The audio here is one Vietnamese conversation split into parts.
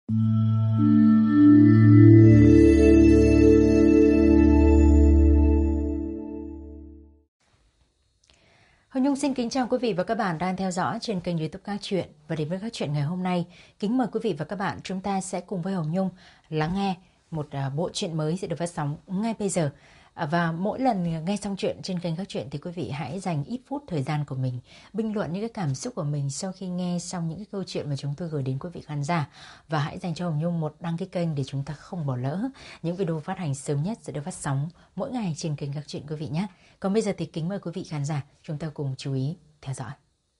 Hồng Nhung xin kính chào quý vị và các bạn đang theo dõi trên kênh YouTube Các Chuyện. Và đến với Các Chuyện ngày hôm nay, kính mời quý vị và các bạn chúng ta sẽ cùng với Hồng Nhung lắng nghe một bộ truyện mới sẽ được phát sóng ngay bây giờ. Và mỗi lần nghe xong chuyện trên kênh Các Chuyện thì quý vị hãy dành ít phút thời gian của mình bình luận những cái cảm xúc của mình sau khi nghe xong những cái câu chuyện mà chúng tôi gửi đến quý vị khán giả. Và hãy dành cho Hồng Nhung một đăng ký kênh để chúng ta không bỏ lỡ những video phát hành sớm nhất sẽ được phát sóng mỗi ngày trên kênh Các Chuyện quý vị nhé. Còn bây giờ thì kính mời quý vị khán giả chúng ta cùng chú ý theo dõi.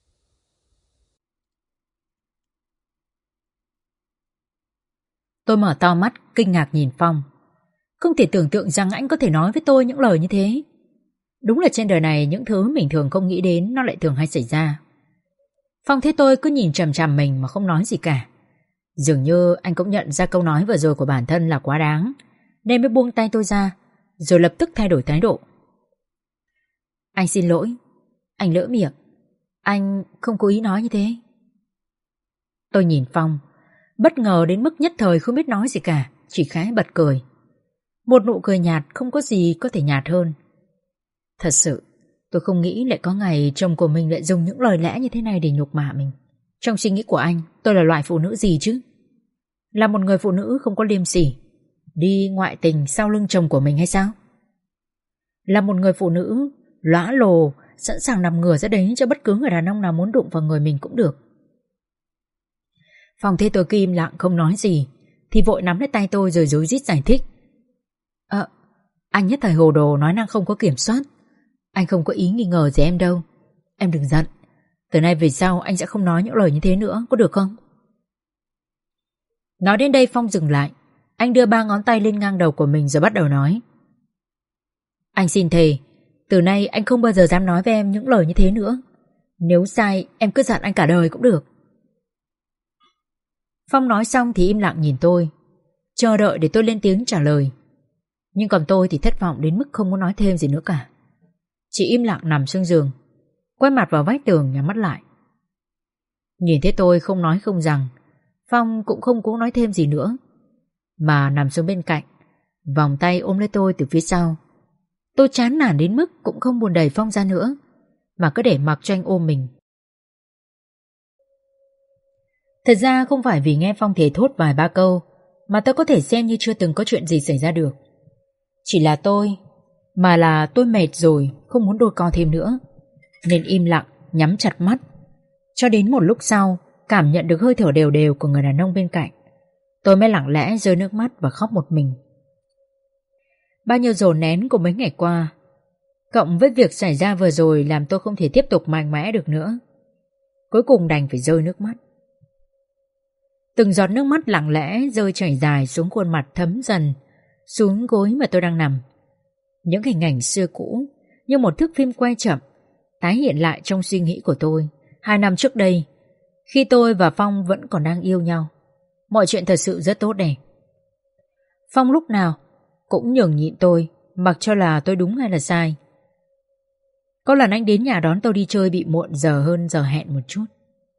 Tôi mở to mắt kinh ngạc nhìn Phong. Không thể tưởng tượng rằng anh có thể nói với tôi những lời như thế. Đúng là trên đời này những thứ mình thường không nghĩ đến nó lại thường hay xảy ra. Phong thấy tôi cứ nhìn chằm chằm mình mà không nói gì cả. Dường như anh cũng nhận ra câu nói vừa rồi của bản thân là quá đáng, nên mới buông tay tôi ra, rồi lập tức thay đổi thái độ. Anh xin lỗi, anh lỡ miệng, anh không cố ý nói như thế. Tôi nhìn Phong, bất ngờ đến mức nhất thời không biết nói gì cả, chỉ khẽ bật cười. Một nụ cười nhạt không có gì có thể nhạt hơn. Thật sự, tôi không nghĩ lại có ngày chồng của mình lại dùng những lời lẽ như thế này để nhục mạ mình. Trong suy nghĩ của anh, tôi là loại phụ nữ gì chứ? Là một người phụ nữ không có liêm sỉ, đi ngoại tình sau lưng chồng của mình hay sao? Là một người phụ nữ lõa lồ, sẵn sàng nằm ngửa ra đấy cho bất cứ người đàn ông nào muốn đụng vào người mình cũng được. Phong thấy tôi cứ im lặng không nói gì thì vội nắm lấy tay tôi rồi rối rít giải thích. Anh nhất thời hồ đồ nói năng không có kiểm soát. Anh không có ý nghi ngờ gì em đâu. Em đừng giận. Từ nay về sau anh sẽ không nói những lời như thế nữa, có được không? Nói đến đây Phong dừng lại. Anh đưa 3 ngón tay lên ngang đầu của mình rồi bắt đầu nói. Anh xin thề, từ nay anh không bao giờ dám nói với em những lời như thế nữa. Nếu sai em cứ giận anh cả đời cũng được. Phong nói xong thì im lặng nhìn tôi, chờ đợi để tôi lên tiếng trả lời. Nhưng còn tôi thì thất vọng đến mức không muốn nói thêm gì nữa cả. Chỉ im lặng nằm xuống giường, quay mặt vào vách tường nhắm mắt lại. Nhìn thấy tôi không nói không rằng, Phong cũng không cố nói thêm gì nữa, mà nằm xuống bên cạnh, vòng tay ôm lấy tôi từ phía sau. Tôi chán nản đến mức cũng không buồn đẩy Phong ra nữa, mà cứ để mặc cho anh ôm mình. Thật ra không phải vì nghe Phong thề thốt vài ba câu mà tôi có thể xem như chưa từng có chuyện gì xảy ra được. Chỉ là tôi mệt rồi, không muốn đôi co thêm nữa, nên im lặng nhắm chặt mắt. Cho đến một lúc sau, cảm nhận được hơi thở đều đều của người đàn ông bên cạnh, tôi mới lặng lẽ rơi nước mắt và khóc một mình. Bao nhiêu dồn nén của mấy ngày qua, cộng với việc xảy ra vừa rồi, làm tôi không thể tiếp tục mạnh mẽ được nữa. Cuối cùng đành phải rơi nước mắt. Từng giọt nước mắt lặng lẽ rơi chảy dài xuống khuôn mặt thấm dần xuống gối mà tôi đang nằm. Những hình ảnh xưa cũ như một thước phim quay chậm tái hiện lại trong suy nghĩ của tôi 2 năm trước đây, khi tôi và Phong vẫn còn đang yêu nhau. Mọi chuyện thật sự rất tốt đẹp. Phong lúc nào cũng nhường nhịn tôi, mặc cho là tôi đúng hay là sai. Có lần anh đến nhà đón tôi đi chơi bị muộn giờ hơn giờ hẹn một chút.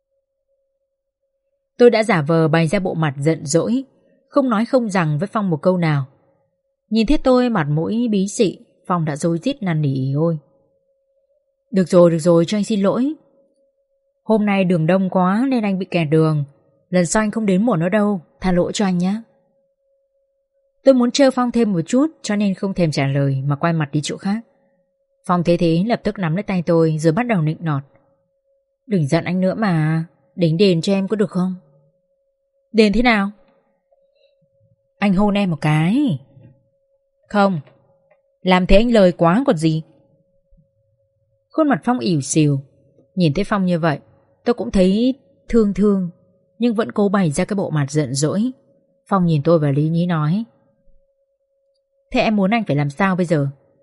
Tôi đã giả vờ bày ra bộ mặt giận dỗi, không nói không rằng với Phong một câu nào. Nhìn thấy tôi mặt mũi bí xị, Phong đã rối rít năn nỉ ôi. Được rồi, cho anh xin lỗi. Hôm nay đường đông quá nên anh bị kẹt đường. Lần sau anh không đến muộn nữa đâu, tha lỗi cho anh nhé. Tôi muốn trêu Phong thêm một chút cho nên không thèm trả lời mà quay mặt đi chỗ khác. Phong thấy thế lập tức nắm lấy tay tôi rồi bắt đầu nịnh nọt. Đừng giận anh nữa mà, đỉnh đền cho em có được không? Đền thế nào? Anh hôn em một cái. Không, làm thế anh lời quá còn gì. Khuôn mặt Phong ỉu xìu. Nhìn thấy Phong như vậy, tôi cũng thấy thương, nhưng vẫn cố bày ra cái bộ mặt giận dỗi. Phong nhìn tôi và lý nhí nói. Thế em muốn anh phải làm sao bây giờ?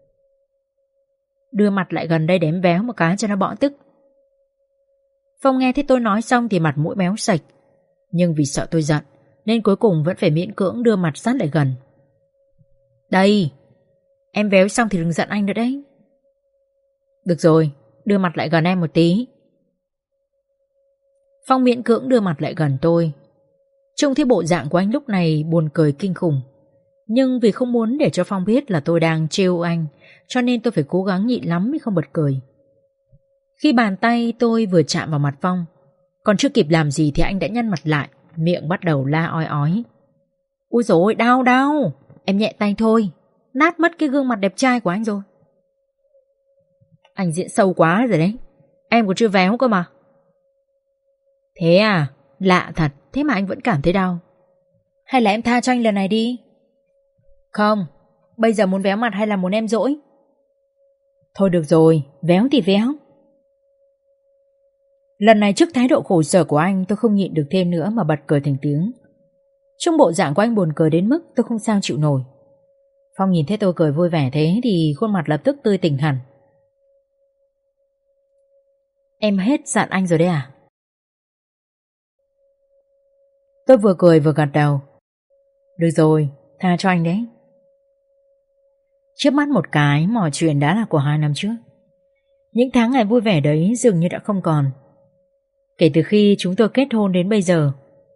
Đưa mặt lại gần đây để em véo một cái cho nó bỏ tức. Phong nghe thấy tôi nói xong thì mặt mũi méo sạch, nhưng vì sợ tôi giận nên cuối cùng vẫn phải miễn cưỡng đưa mặt sát lại gần. Đây, em véo xong thì đừng giận anh nữa đấy. Được rồi, đưa mặt lại gần em một tí. Phong miễn cưỡng đưa mặt lại gần tôi. Trông thấy bộ dạng của anh lúc này buồn cười kinh khủng. Nhưng vì không muốn để cho Phong biết là tôi đang trêu anh, cho nên tôi phải cố gắng nhịn lắm mới không bật cười. Khi bàn tay tôi vừa chạm vào mặt Phong, còn chưa kịp làm gì thì anh đã nhăn mặt lại, miệng bắt đầu la ói ói. Ui dồi ôi, đau đau. Em nhẹ tay thôi, nát mất cái gương mặt đẹp trai của anh rồi. Anh diễn sâu quá rồi đấy. Em còn chưa véo cơ mà. Thế à, lạ thật. Thế mà anh vẫn cảm thấy đau. Hay là em tha cho anh lần này đi? Không, bây giờ muốn véo mặt hay là muốn em dỗi? Thôi được rồi, véo thì véo. Lần này trước thái độ khổ sở của anh, tôi không nhịn được thêm nữa mà bật cười thành tiếng. Trong bộ dạng của anh buồn cười đến mức tôi không sao chịu nổi. Phong nhìn thấy tôi cười vui vẻ thế thì khuôn mặt lập tức tươi tỉnh hẳn. Em hết giận anh rồi đấy à? Tôi vừa cười vừa gật đầu. Được rồi, tha cho anh đấy. Chớp mắt một cái, mọi chuyện đã là của 2 năm trước. Những tháng ngày vui vẻ đấy dường như đã không còn. Kể từ khi chúng tôi kết hôn đến bây giờ,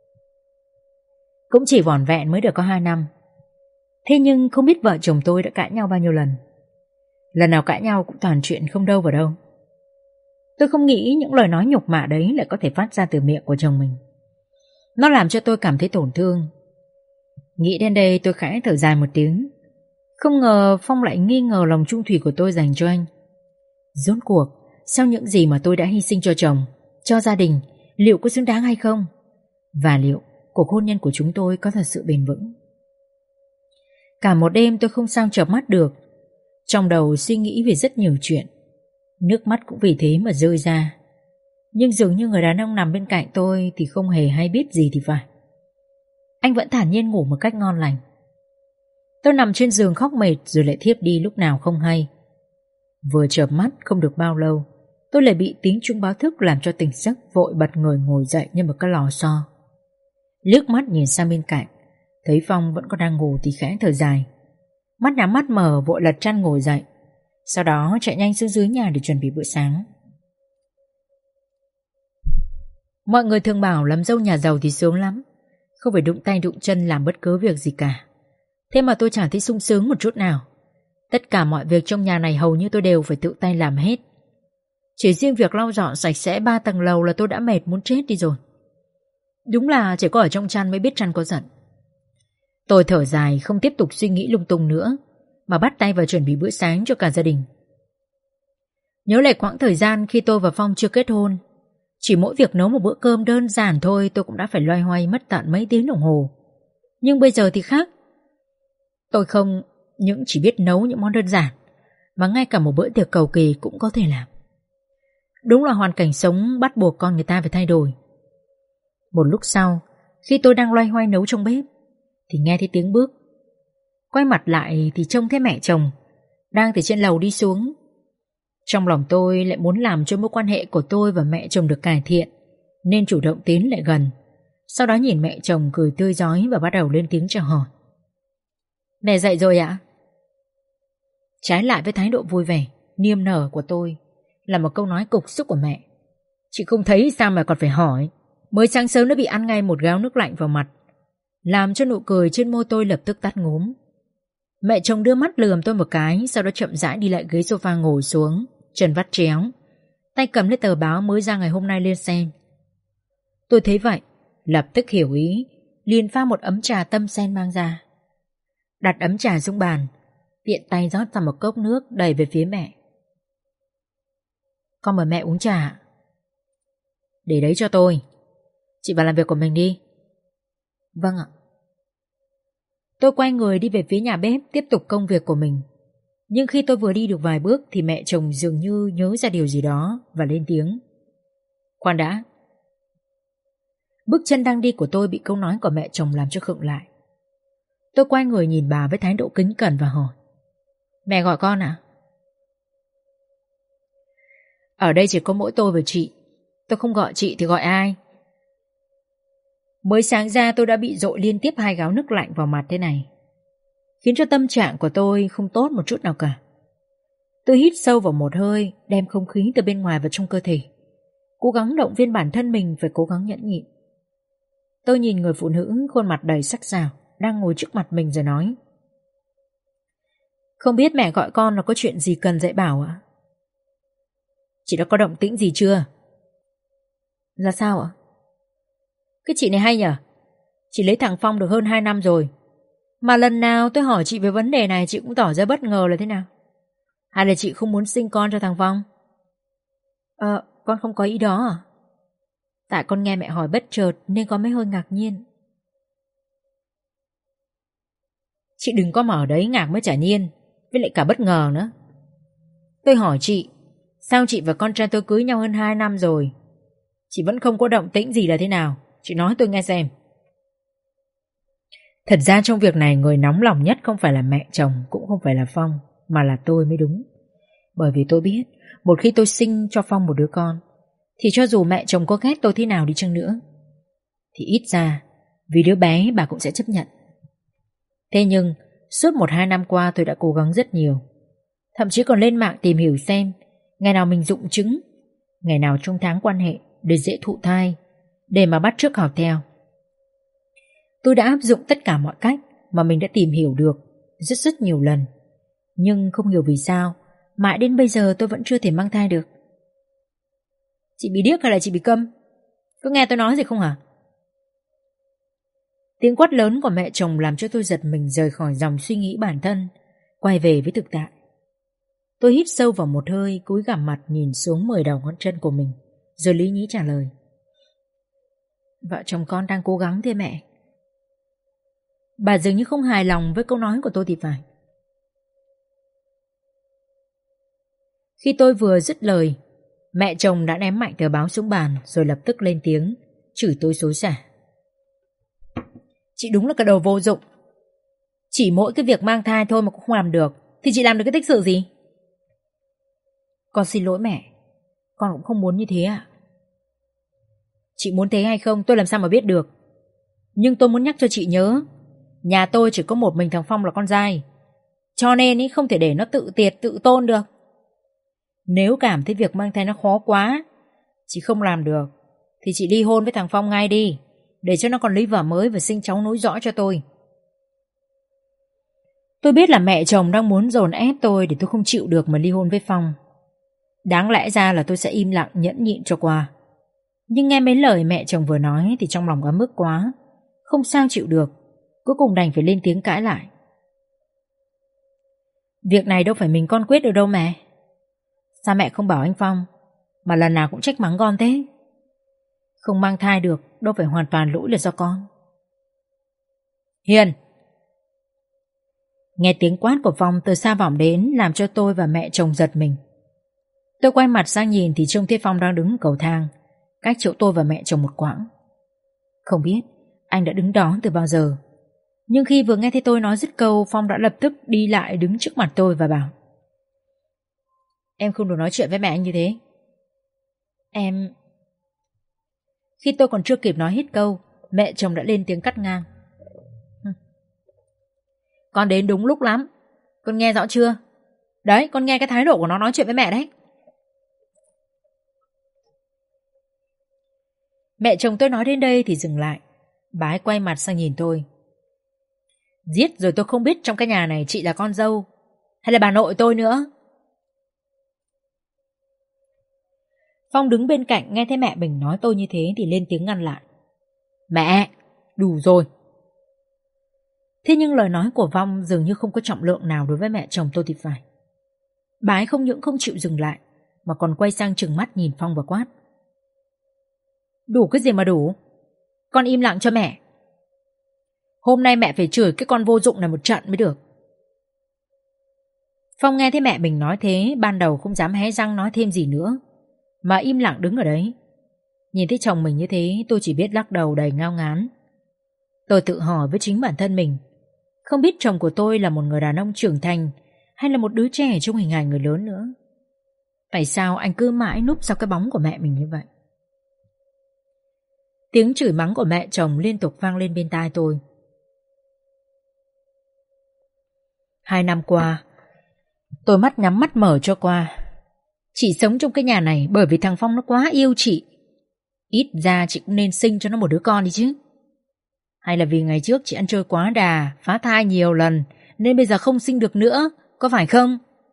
cũng chỉ vỏn vẹn mới được có 2 năm. Thế nhưng không biết vợ chồng tôi đã cãi nhau bao nhiêu lần. Lần nào cãi nhau cũng toàn chuyện không đâu vào đâu. Tôi không nghĩ những lời nói nhục mạ đấy lại có thể phát ra từ miệng của chồng mình. Nó làm cho tôi cảm thấy tổn thương. Nghĩ đến đây tôi khẽ thở dài một tiếng. Không ngờ Phong lại nghi ngờ lòng trung thủy của tôi dành cho anh. Rốt cuộc, sau những gì mà tôi đã hy sinh cho chồng, cho gia đình, liệu có xứng đáng hay không? Và liệu cuộc hôn nhân của chúng tôi có thật sự bền vững? Cả một đêm tôi không sao chợp mắt được. Trong đầu suy nghĩ về rất nhiều chuyện. Nước mắt cũng vì thế mà rơi ra. Nhưng dường như người đàn ông nằm bên cạnh tôi thì không hề hay biết gì thì phải. Anh vẫn thản nhiên ngủ một cách ngon lành. Tôi nằm trên giường khóc mệt rồi lại thiếp đi lúc nào không hay. Vừa chợp mắt không được bao lâu, tôi lại bị tiếng chuông báo thức làm cho tỉnh giấc, vội bật người ngồi dậy như một cái lò xo. Liếc mắt nhìn sang bên cạnh, thấy Phong vẫn còn đang ngủ thì khẽ thở dài. Mắt nhắm mắt mở vội lật chăn ngồi dậy. Sau đó chạy nhanh xuống dưới nhà để chuẩn bị bữa sáng. Mọi người thường bảo làm dâu nhà giàu thì sướng lắm, không phải đụng tay đụng chân làm bất cứ việc gì cả. Thế mà tôi chẳng thấy sung sướng một chút nào. Tất cả mọi việc trong nhà này hầu như tôi đều phải tự tay làm hết. Chỉ riêng việc lau dọn sạch sẽ 3 tầng lầu là tôi đã mệt muốn chết đi rồi. Đúng là chỉ có ở trong chăn mới biết chăn có giận. Tôi thở dài không tiếp tục suy nghĩ lung tung nữa, mà bắt tay vào chuẩn bị bữa sáng cho cả gia đình. Nhớ lại quãng thời gian khi tôi và Phong chưa kết hôn, chỉ mỗi việc nấu một bữa cơm đơn giản thôi tôi cũng đã phải loay hoay mất tận mấy tiếng đồng hồ. Nhưng bây giờ thì khác. Tôi không những chỉ biết nấu những món đơn giản, mà ngay cả một bữa tiệc cầu kỳ cũng có thể làm. Đúng là hoàn cảnh sống bắt buộc con người ta phải thay đổi. Một lúc sau, khi tôi đang loay hoay nấu trong bếp, thì nghe thấy tiếng bước. Quay mặt lại thì trông thấy mẹ chồng đang từ trên lầu đi xuống. Trong lòng tôi lại muốn làm cho mối quan hệ của tôi và mẹ chồng được cải thiện, nên chủ động tiến lại gần. Sau đó nhìn mẹ chồng cười tươi rói và bắt đầu lên tiếng chào hỏi. Mẹ dậy rồi ạ? Trái lại với thái độ vui vẻ, niềm nở của tôi là một câu nói cục xúc của mẹ. Chị không thấy sao mà còn phải hỏi? Mới sáng sớm đã bị ăn ngay một gáo nước lạnh vào mặt, làm cho nụ cười trên môi tôi lập tức tắt ngúm. Mẹ chồng đưa mắt lườm tôi một cái, sau đó chậm rãi đi lại ghế sofa ngồi xuống, chân vắt chéo, tay cầm lấy tờ báo mới ra ngày hôm nay lên xem. Tôi thấy vậy, lập tức hiểu ý, liền pha một ấm trà tâm sen mang ra. Đặt ấm trà xuống bàn, tiện tay rót ra một cốc nước đẩy về phía mẹ. Con mời mẹ uống trà. Để đấy cho tôi. Chị vào làm việc của mình đi. Vâng ạ. Tôi quay người đi về phía nhà bếp tiếp tục công việc của mình. Nhưng khi tôi vừa đi được vài bước thì mẹ chồng dường như nhớ ra điều gì đó và lên tiếng. Khoan đã. Bước chân đang đi của tôi bị câu nói của mẹ chồng làm cho khựng lại. Tôi quay người nhìn bà với thái độ kính cẩn và hỏi. Mẹ gọi con ạ? Ở đây chỉ có mỗi tôi và chị. Tôi không gọi chị thì gọi ai? Mới sáng ra tôi đã bị dội liên tiếp 2 gáo nước lạnh vào mặt thế này, khiến cho tâm trạng của tôi không tốt một chút nào cả. Tôi hít sâu vào một hơi, đem không khí từ bên ngoài vào trong cơ thể, cố gắng động viên bản thân mình phải cố gắng nhẫn nhịn. Tôi nhìn người phụ nữ khuôn mặt đầy sắc sảo đang ngồi trước mặt mình rồi nói: Không biết mẹ gọi con là có chuyện gì cần dạy bảo ạ? Chị đã có động tĩnh gì chưa? Là sao ạ? Cái chị này hay nhở? Chị lấy thằng Phong được hơn 2 năm rồi, mà lần nào tôi hỏi chị về vấn đề này chị cũng tỏ ra bất ngờ là thế nào? Hay là chị không muốn sinh con cho thằng Phong? Con không có ý đó à? Tại con nghe mẹ hỏi bất chợt nên con mới hơi ngạc nhiên. Chị đừng có mở đấy ngạc mới chả nhiên, với lại cả bất ngờ nữa. Tôi hỏi chị, sao chị và con trai tôi cưới nhau hơn 2 năm rồi, chị vẫn không có động tĩnh gì là thế nào? Chị nói tôi nghe xem. Thật ra trong việc này người nóng lòng nhất không phải là mẹ chồng, cũng không phải là Phong, mà là tôi mới đúng. Bởi vì tôi biết một khi tôi sinh cho Phong một đứa con thì cho dù mẹ chồng có ghét tôi thế nào đi chăng nữa thì ít ra vì đứa bé bà cũng sẽ chấp nhận. Thế nhưng suốt 1-2 năm qua tôi đã cố gắng rất nhiều, thậm chí còn lên mạng tìm hiểu xem ngày nào mình rụng trứng, ngày nào trong tháng quan hệ để dễ thụ thai, để mà bắt chước học theo. Tôi đã áp dụng tất cả mọi cách mà mình đã tìm hiểu được rất nhiều lần, nhưng không hiểu vì sao mãi đến bây giờ tôi vẫn chưa thể mang thai được. Chị bị điếc hay là chị bị câm? Có nghe tôi nói gì không hả? Tiếng quát lớn của mẹ chồng làm cho tôi giật mình rời khỏi dòng suy nghĩ bản thân, quay về với thực tại. Tôi hít sâu vào một hơi, cúi gằm mặt nhìn xuống 10 đầu ngón chân của mình, rồi lý nhí trả lời: Vợ chồng con đang cố gắng thế mẹ. Bà dường như không hài lòng với câu nói của tôi thì phải. Khi tôi vừa dứt lời, mẹ chồng đã ném mạnh tờ báo xuống bàn rồi lập tức lên tiếng chửi tôi xối xả. Chị đúng là cái đồ vô dụng. Chỉ mỗi cái việc mang thai thôi mà cũng không làm được thì chị làm được cái tích sự gì? Con xin lỗi mẹ, con cũng không muốn như thế ạ. Chị muốn thế hay không tôi làm sao mà biết được. Nhưng tôi muốn nhắc cho chị nhớ, nhà tôi chỉ có một mình thằng Phong là con trai, cho nên ý không thể để nó tự tiệt tự tôn được. Nếu cảm thấy việc mang thai nó khó quá, chị không làm được, thì chị ly hôn với thằng Phong ngay đi, để cho nó còn lấy vợ mới và sinh cháu nối dõi cho tôi. Tôi biết là mẹ chồng đang muốn dồn ép tôi để tôi không chịu được mà ly hôn với Phong. Đáng lẽ ra là tôi sẽ im lặng nhẫn nhịn cho qua. Nhưng nghe mấy lời mẹ chồng vừa nói thì trong lòng ấm ức quá, không sao chịu được, cuối cùng đành phải lên tiếng cãi lại. Việc này đâu phải mình con quyết được đâu mẹ. Sao mẹ không bảo anh Phong, mà lần nào cũng trách mắng con thế? Không mang thai được đâu phải hoàn toàn lỗi là do con. Hiền! Nghe tiếng quát của Phong từ xa vọng đến làm cho tôi và mẹ chồng giật mình. Tôi quay mặt sang nhìn thì trông thấy Phong đang đứng cầu thang, cách chỗ tôi và mẹ chồng một quãng. Không biết anh đã đứng đó từ bao giờ, nhưng khi vừa nghe thấy tôi nói dứt câu, Phong đã lập tức đi lại đứng trước mặt tôi và bảo: Em không được nói chuyện với mẹ anh như thế. Em... Khi tôi còn chưa kịp nói hết câu, mẹ chồng đã lên tiếng cắt ngang: Con đến đúng lúc lắm. Con nghe rõ chưa? Đấy, con nghe cái thái độ của nó nói chuyện với mẹ đấy. Mẹ chồng tôi nói đến đây thì dừng lại. Bà ấy quay mặt sang nhìn tôi. Giết rồi tôi không biết trong cái nhà này chị là con dâu hay là bà nội tôi nữa. Phong đứng bên cạnh nghe thấy mẹ mình nói tôi như thế thì lên tiếng ngăn lại. Mẹ, đủ rồi. Thế nhưng lời nói của Phong dường như không có trọng lượng nào đối với mẹ chồng tôi thì phải. Bà ấy không những không chịu dừng lại mà còn quay sang trừng mắt nhìn Phong và quát: Đủ cái gì mà đủ? Con im lặng cho mẹ. Hôm nay mẹ phải chửi cái con vô dụng này một trận mới được. Phong nghe thấy mẹ mình nói thế, ban đầu không dám hé răng nói thêm gì nữa, mà im lặng đứng ở đấy. Nhìn thấy chồng mình như thế, tôi chỉ biết lắc đầu đầy ngao ngán. Tôi tự hỏi với chính bản thân mình, không biết chồng của tôi là một người đàn ông trưởng thành hay là một đứa trẻ trong hình hài người lớn nữa. Tại sao anh cứ mãi núp sau cái bóng của mẹ mình như vậy? Tiếng chửi mắng của mẹ chồng liên tục vang lên bên tai tôi. 2 năm qua, tôi mắt nhắm mắt mở cho qua. Chị sống trong cái nhà này bởi vì thằng Phong nó quá yêu chị. Ít ra chị cũng nên sinh cho nó một đứa con đi chứ. Hay là vì ngày trước chị ăn chơi quá đà, phá thai nhiều lần, nên bây giờ không sinh được nữa, có phải không?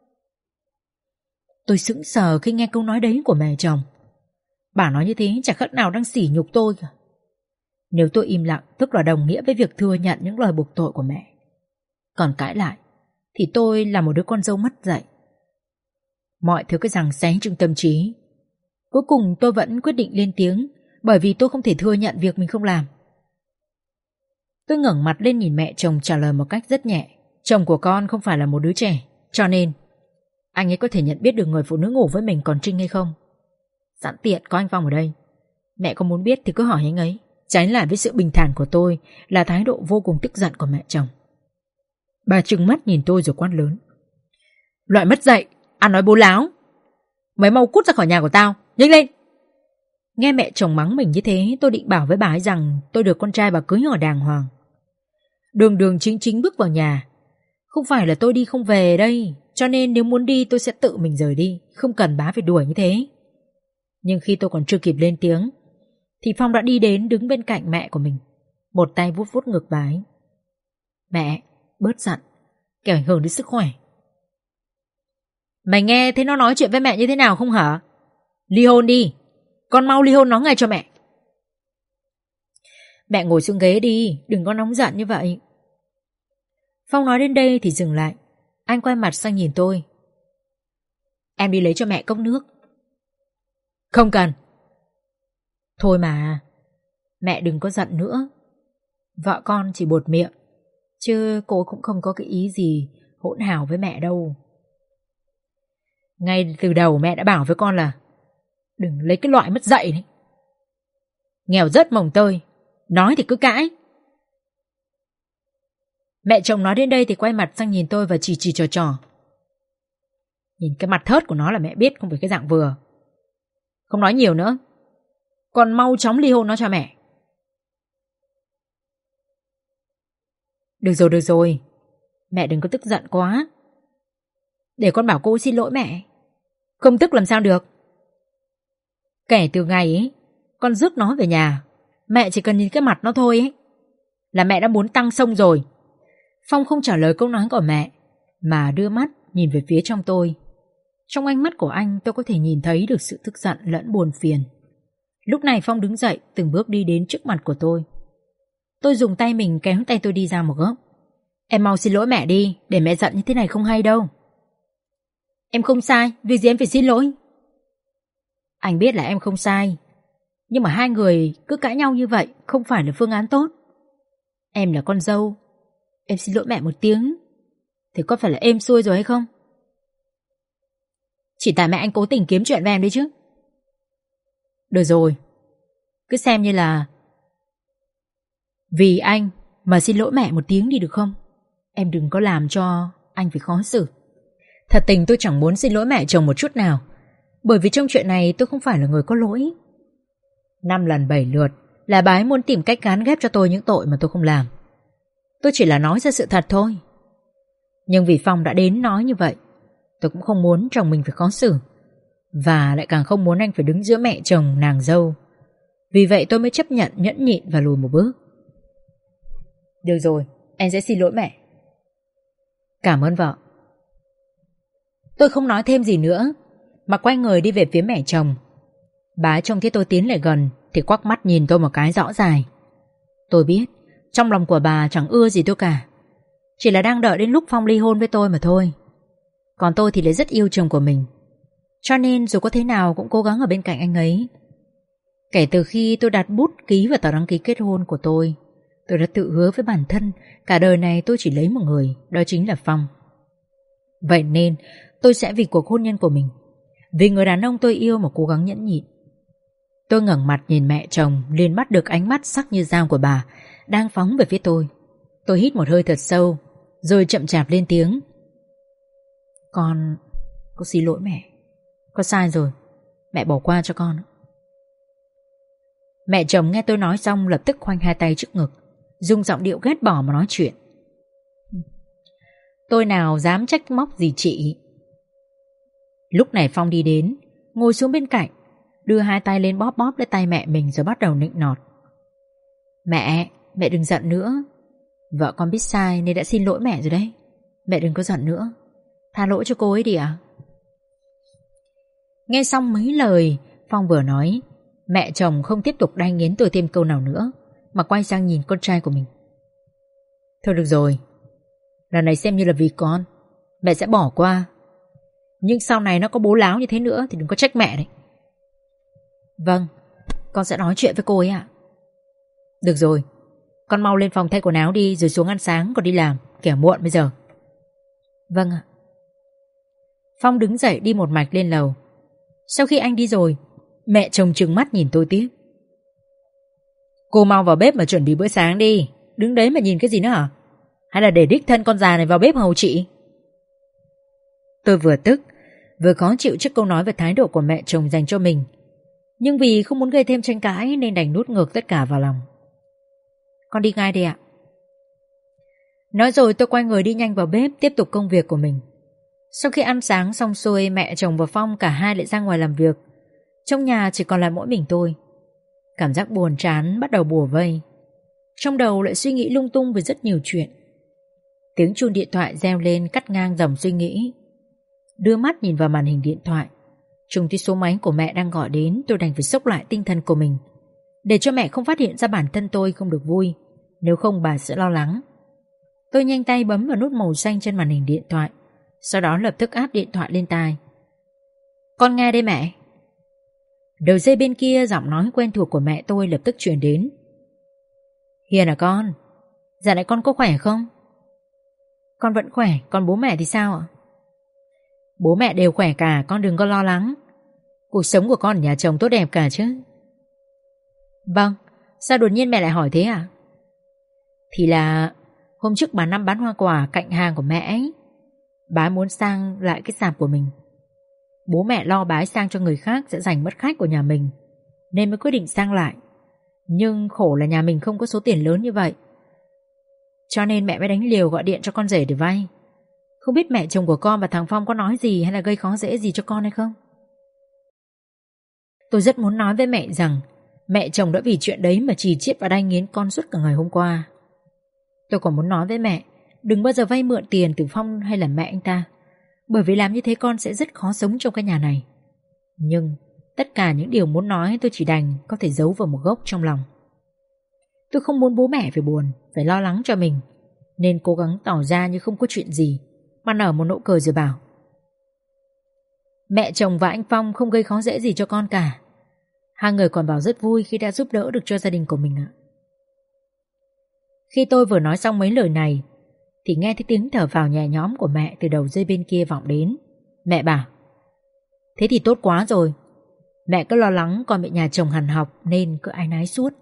Tôi sững sờ khi nghe câu nói đấy của mẹ chồng. Bà nói như thế chẳng khác nào đang sỉ nhục tôi cả. Nếu tôi im lặng tức là đồng nghĩa với việc thừa nhận những lời buộc tội của mẹ. Còn cãi lại thì tôi là một đứa con dâu mất dạy. Mọi thứ cứ giằng xé trong tâm trí. Cuối cùng tôi vẫn quyết định lên tiếng, bởi vì tôi không thể thừa nhận việc mình không làm. Tôi ngẩng mặt lên nhìn mẹ chồng trả lời một cách rất nhẹ. Chồng của con không phải là một đứa trẻ, cho nên anh ấy có thể nhận biết được người phụ nữ ngủ với mình còn Trinh hay không. Sẵn tiện có anh Phong ở đây, mẹ có muốn biết thì cứ hỏi anh ấy. Trái lại với sự bình thản của tôi là thái độ vô cùng tức giận của mẹ chồng. Bà trừng mắt nhìn tôi rồi quát lớn: Loại mất dạy, ăn nói bố láo, mày mau cút ra khỏi nhà của tao, nhanh lên! Nghe mẹ chồng mắng mình như thế, tôi định bảo với bà ấy rằng tôi được con trai bà cưới hỏi đàng hoàng. Đường đường chính chính bước vào nhà. Không phải là tôi đi không về đây, cho nên nếu muốn đi tôi sẽ tự mình rời đi, không cần bá phải đuổi như thế. Nhưng khi tôi còn chưa kịp lên tiếng thì Phong đã đi đến đứng bên cạnh mẹ của mình, một tay vuốt vuốt ngực bà ấy. Mẹ, bớt giận, kẻo ảnh hưởng đến sức khỏe. Mày nghe thấy nó nói chuyện với mẹ như thế nào không hả? Ly hôn đi, con mau ly hôn nó ngay cho mẹ. Mẹ ngồi xuống ghế đi, đừng có nóng giận như vậy. Phong nói đến đây thì dừng lại. Anh quay mặt sang nhìn tôi. Em đi lấy cho mẹ cốc nước. Không cần. Thôi mà, mẹ đừng có giận nữa. Vợ con chỉ buột miệng, chứ cô cũng không có cái ý gì hỗn hào với mẹ đâu. Ngay từ đầu mẹ đã bảo với con là đừng lấy cái loại mất dạy đấy. Nghèo rất mồng tơi, nói thì cứ cãi. Mẹ chồng nói đến đây thì quay mặt sang nhìn tôi và chỉ chỉ trò trò. Nhìn cái mặt thớt của nó là mẹ biết không phải cái dạng vừa. Không nói nhiều nữa, con mau chóng ly hôn nó cho mẹ. Được rồi, mẹ đừng có tức giận quá. Để con bảo cô xin lỗi mẹ. Không tức làm sao được. Kể từ ngày ấy con rước nó về nhà, mẹ chỉ cần nhìn cái mặt nó thôi ấy là mẹ đã muốn tăng sông rồi. Phong không trả lời câu nói của mẹ, mà đưa mắt nhìn về phía trong tôi. Trong ánh mắt của anh tôi có thể nhìn thấy được sự tức giận lẫn buồn phiền. Lúc này Phong đứng dậy từng bước đi đến trước mặt của tôi. Tôi dùng tay mình kéo tay tôi đi ra một góc. Em mau xin lỗi mẹ đi, để mẹ giận như thế này không hay đâu. Em không sai, vì gì em phải xin lỗi? Anh biết là em không sai, nhưng mà hai người cứ cãi nhau như vậy không phải là phương án tốt. Em là con dâu, em xin lỗi mẹ một tiếng thì có phải là êm xuôi rồi hay không? Chỉ tại mẹ anh cố tình kiếm chuyện với em đấy chứ. Được rồi, cứ xem như là vì anh mà xin lỗi mẹ một tiếng đi được không? Em đừng có làm cho anh phải khó xử. Thật tình tôi chẳng muốn xin lỗi mẹ chồng một chút nào, bởi vì trong chuyện này tôi không phải là người có lỗi. 5 lần 7 lượt là bà ấy muốn tìm cách gán ghép cho tôi những tội mà tôi không làm. Tôi chỉ là nói ra sự thật thôi. Nhưng vì Phong đã đến nói như vậy, tôi cũng không muốn chồng mình phải khó xử, và lại càng không muốn anh phải đứng giữa mẹ chồng nàng dâu. Vì vậy tôi mới chấp nhận nhẫn nhịn và lùi một bước. Được rồi, anh sẽ xin lỗi mẹ. Cảm ơn vợ. Tôi không nói thêm gì nữa, mà quay người đi về phía mẹ chồng. Bà trông thấy tôi tiến lại gần thì quắc mắt nhìn tôi một cái rõ dài. Tôi biết trong lòng của bà chẳng ưa gì tôi cả, chỉ là đang đợi đến lúc Phong ly hôn với tôi mà thôi. Còn tôi thì lại rất yêu chồng của mình, cho nên dù có thế nào cũng cố gắng ở bên cạnh anh ấy. Kể từ khi tôi đặt bút ký vào tờ đăng ký kết hôn của tôi đã tự hứa với bản thân cả đời này tôi chỉ lấy một người, đó chính là Phong. Vậy nên tôi sẽ vì cuộc hôn nhân của mình, vì người đàn ông tôi yêu mà cố gắng nhẫn nhịn. Tôi ngẩng mặt nhìn mẹ chồng, liền bắt được ánh mắt sắc như dao của bà đang phóng về phía tôi. Tôi hít một hơi thật sâu, rồi chậm chạp lên tiếng. Con xin lỗi mẹ. Con sai rồi, mẹ bỏ qua cho con. Mẹ chồng nghe tôi nói xong lập tức khoanh hai tay trước ngực, dùng giọng điệu ghét bỏ mà nói chuyện. Tôi nào dám trách móc gì chị. Lúc này Phong đi đến, ngồi xuống bên cạnh, đưa hai tay lên bóp bóp lấy tay mẹ mình rồi bắt đầu nịnh nọt. mẹ đừng giận nữa. Vợ con biết sai nên đã xin lỗi mẹ rồi đấy. Mẹ đừng có giận nữa. Tha lỗi cho cô ấy đi ạ. Nghe xong mấy lời Phong vừa nói, mẹ chồng không tiếp tục đay nghiến tôi thêm câu nào nữa, mà quay sang nhìn con trai của mình. Thôi được rồi, lần này xem như là vì con, mẹ sẽ bỏ qua. Nhưng sau này nó có bố láo như thế nữa thì đừng có trách mẹ đấy. Vâng, con sẽ nói chuyện với cô ấy ạ. Được rồi, con mau lên phòng thay quần áo đi, rồi xuống ăn sáng còn đi làm, kẻo muộn bây giờ. Vâng ạ. Phong đứng dậy đi một mạch lên lầu. Sau khi anh đi rồi, mẹ chồng trừng mắt nhìn tôi tiếp. Cô mau vào bếp mà chuẩn bị bữa sáng đi. Đứng đấy mà nhìn cái gì nữa hả? Hay là để đích thân con già này vào bếp hầu chị? Tôi vừa tức vừa khó chịu trước câu nói và thái độ của mẹ chồng dành cho mình, nhưng vì không muốn gây thêm tranh cãi nên đành nuốt ngược tất cả vào lòng. Con đi ngay đi ạ. Nói rồi tôi quay người đi nhanh vào bếp tiếp tục công việc của mình. Sau khi ăn sáng xong xuôi, mẹ chồng và Phong cả hai lại ra ngoài làm việc. Trong nhà chỉ còn lại mỗi mình tôi. Cảm giác buồn chán bắt đầu bủa vây. Trong đầu lại suy nghĩ lung tung về rất nhiều chuyện. Tiếng chuông điện thoại reo lên cắt ngang dòng suy nghĩ. Đưa mắt nhìn vào màn hình điện thoại. Trùng tới số máy của mẹ đang gọi đến, tôi đành phải xốc lại tinh thần của mình, để cho mẹ không phát hiện ra bản thân tôi không được vui, nếu không bà sẽ lo lắng. Tôi nhanh tay bấm vào nút màu xanh trên màn hình điện thoại, sau đó lập tức áp điện thoại lên tai. Con nghe đây mẹ. Đầu dây bên kia giọng nói quen thuộc của mẹ tôi lập tức truyền đến. Hiền à con, dạo này con có khỏe không? Con vẫn khỏe, còn bố mẹ thì sao ạ? Bố mẹ đều khỏe cả, con đừng có lo lắng. Cuộc sống của con ở nhà chồng tốt đẹp cả chứ. Vâng, sao đột nhiên mẹ lại hỏi thế à? Thì là hôm trước bà Năm bán hoa quả cạnh hàng của mẹ ấy. Bà muốn sang lại cái sạp của mình. Bố mẹ lo bà ấy sang cho người khác sẽ giành mất khách của nhà mình, nên mới quyết định sang lại. Nhưng khổ là nhà mình không có số tiền lớn như vậy, cho nên mẹ mới đánh liều gọi điện cho con rể để vay. Không biết mẹ chồng của con và thằng Phong có nói gì hay là gây khó dễ gì cho con hay không? Tôi rất muốn nói với mẹ rằng mẹ chồng đã vì chuyện đấy mà chì chiết và đay nghiến con suốt cả ngày hôm qua. Tôi còn muốn nói với mẹ đừng bao giờ vay mượn tiền từ Phong hay là mẹ anh ta, bởi vì làm như thế con sẽ rất khó sống trong cái nhà này. Nhưng tất cả những điều muốn nói tôi chỉ đành có thể giấu vào một góc trong lòng. Tôi không muốn bố mẹ phải buồn, phải lo lắng cho mình, nên cố gắng tỏ ra như không có chuyện gì, mà nở một nụ cười rồi bảo: mẹ chồng và anh Phong không gây khó dễ gì cho con cả. Hai người còn bảo rất vui khi đã giúp đỡ được cho gia đình của mình ạ. Khi tôi vừa nói xong mấy lời này thì nghe thấy tiếng thở phào nhẹ nhõm của mẹ từ đầu dây bên kia vọng đến. Mẹ bảo: thế thì tốt quá rồi. Mẹ cứ lo lắng con bị nhà chồng hằn học nên cứ áy náy suốt.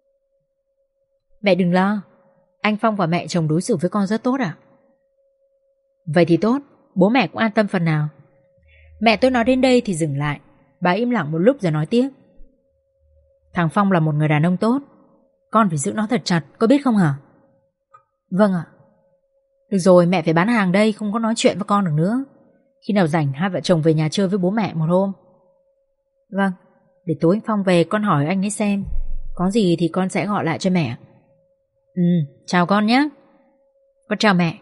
Mẹ đừng lo, anh Phong và mẹ chồng đối xử với con rất tốt ạ. Vậy thì tốt, bố mẹ cũng an tâm phần nào. Mẹ tôi nói đến đây thì dừng lại. Bà im lặng một lúc rồi nói tiếp: thằng Phong là một người đàn ông tốt, con phải giữ nó thật chặt, có biết không hả? Vâng ạ. Được rồi, mẹ phải bán hàng đây, không có nói chuyện với con được nữa. Khi nào rảnh hai vợ chồng về nhà chơi với bố mẹ một hôm. Vâng, để tối anh Phong về con hỏi anh ấy xem, có gì thì con sẽ gọi lại cho mẹ. Chào con nhé. Con chào mẹ.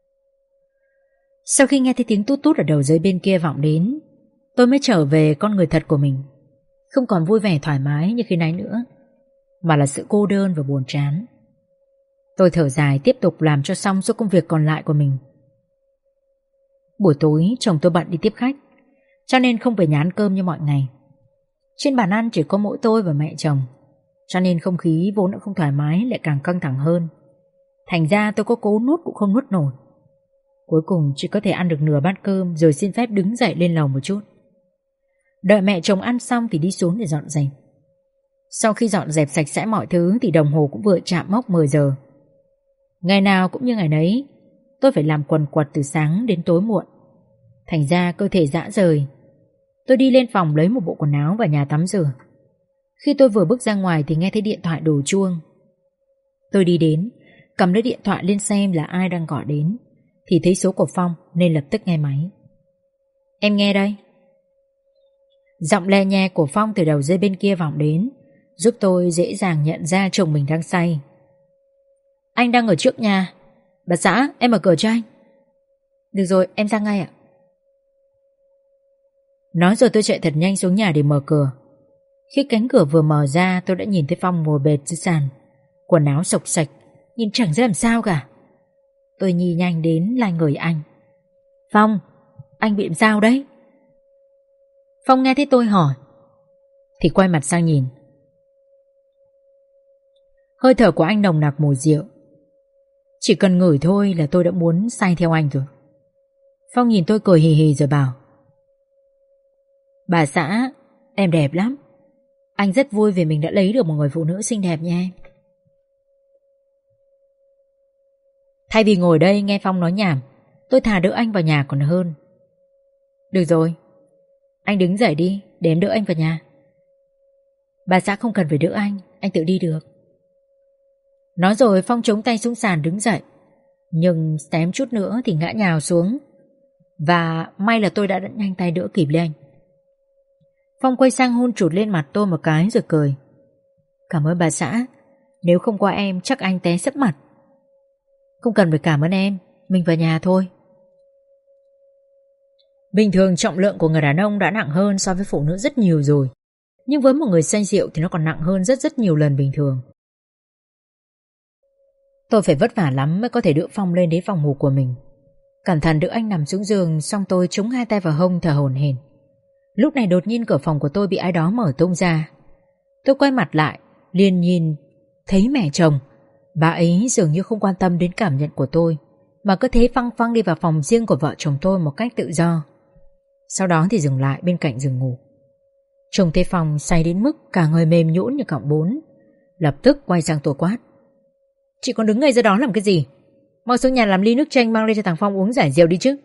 Sau khi nghe thấy tiếng tút tút ở đầu dây bên kia vọng đến, tôi mới trở về con người thật của mình. Không còn vui vẻ thoải mái như khi nãy nữa, mà là sự cô đơn và buồn chán. Tôi thở dài tiếp tục làm cho xong số công việc còn lại của mình. Buổi tối chồng tôi bận đi tiếp khách, cho nên không về nhà ăn cơm như mọi ngày. Trên bàn ăn chỉ có mỗi tôi và mẹ chồng, cho nên không khí vốn đã không thoải mái lại càng căng thẳng hơn. Thành ra tôi có cố nuốt cũng không nuốt nổi. Cuối cùng chỉ có thể ăn được nửa bát cơm rồi xin phép đứng dậy lên lầu một chút. Đợi mẹ chồng ăn xong thì đi xuống để dọn dẹp. Sau khi dọn dẹp sạch sẽ mọi thứ thì đồng hồ cũng vừa chạm mốc 10 giờ. Ngày nào cũng như ngày nấy, tôi phải làm quần quật từ sáng đến tối muộn. Thành ra cơ thể rã rời. Tôi đi lên phòng lấy một bộ quần áo và nhà tắm rửa. Khi tôi vừa bước ra ngoài thì nghe thấy điện thoại đổ chuông. Tôi đi đến, cầm lấy điện thoại lên xem là ai đang gọi đến, thì thấy số của Phong nên lập tức nghe máy. Em nghe đây. Giọng le nhe của Phong từ đầu dây bên kia vọng đến, giúp tôi dễ dàng nhận ra chồng mình đang say. Anh đang ở trước nhà. Bà xã, em mở cửa cho anh. Được rồi, em ra ngay ạ. Nói rồi tôi chạy thật nhanh xuống nhà để mở cửa. Khi cánh cửa vừa mở ra, tôi đã nhìn thấy Phong ngồi bệt dưới sàn, quần áo xộc xạch, nhìn chẳng ra làm sao cả. Tôi nhì nhanh đến lai người anh. Phong, anh bị làm sao đấy? Phong nghe thấy tôi hỏi thì quay mặt sang nhìn. Hơi thở của anh nồng nặc mùi rượu. Chỉ cần ngửi thôi là tôi đã muốn say theo anh rồi. Phong nhìn tôi cười hì hì rồi bảo: Bà xã, em đẹp lắm. Anh rất vui vì mình đã lấy được một người phụ nữ xinh đẹp nha em. Thay vì ngồi đây nghe Phong nói nhảm, tôi thà đỡ anh vào nhà còn hơn. Được rồi, anh đứng dậy đi để em đỡ anh vào nhà. Bà xã không cần phải đỡ anh tự đi được. Nói rồi Phong chống tay xuống sàn đứng dậy, nhưng xém chút nữa thì ngã nhào xuống. Và may là tôi đã nhanh tay đỡ kịp lên. Phong quay sang hôn chụt lên mặt tôi một cái rồi cười: Cảm ơn bà xã. Nếu không qua em chắc anh té sấp mặt. Không cần phải cảm ơn em, mình vào nhà thôi. Bình thường trọng lượng của người đàn ông đã nặng hơn so với phụ nữ rất nhiều rồi, nhưng với một người say rượu thì nó còn nặng hơn rất nhiều lần bình thường. Tôi phải vất vả lắm mới có thể đỡ Phong lên đến phòng ngủ của mình. Cẩn thận đỡ anh nằm xuống giường, xong tôi chống hai tay vào hông thở hổn hển. Lúc này đột nhiên cửa phòng của tôi bị ai đó mở tung ra. Tôi quay mặt lại, liền nhìn thấy mẹ chồng. Bà ấy dường như không quan tâm đến cảm nhận của tôi, mà cứ thế phăng phăng đi vào phòng riêng của vợ chồng tôi một cách tự do. Sau đó thì dừng lại bên cạnh giường ngủ. Trông thấy Phong say đến mức cả người mềm nhũn như cọng bún, lập tức quay sang tôi quát: Chị còn đứng ngay ra đó làm cái gì? Mau xuống nhà làm ly nước chanh mang lên cho thằng Phong uống giải rượu đi chứ.